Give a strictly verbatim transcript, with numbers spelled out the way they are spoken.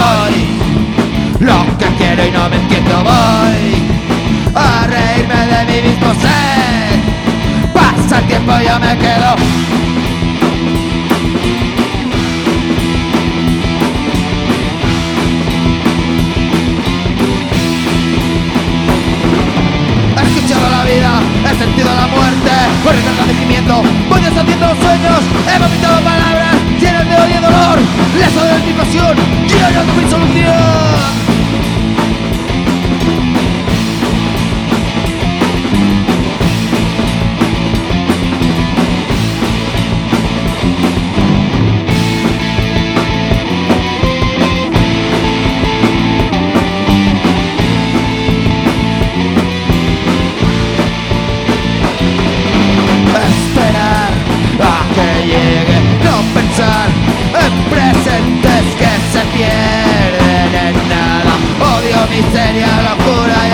soy lo que quiero y no me entiendo. Voy a reírme de mí mismo, sé. Pasa el tiempo y yo me quedo. He escuchado la vida, he sentido la muerte. Por el agradecimiento voy deshaciendo los sueños. He vomitado palabras llenas de odio y dolor. Les odio en mi pasión y odio mi solución. Presentes que se pierden en nada. Odio, miseria, locura y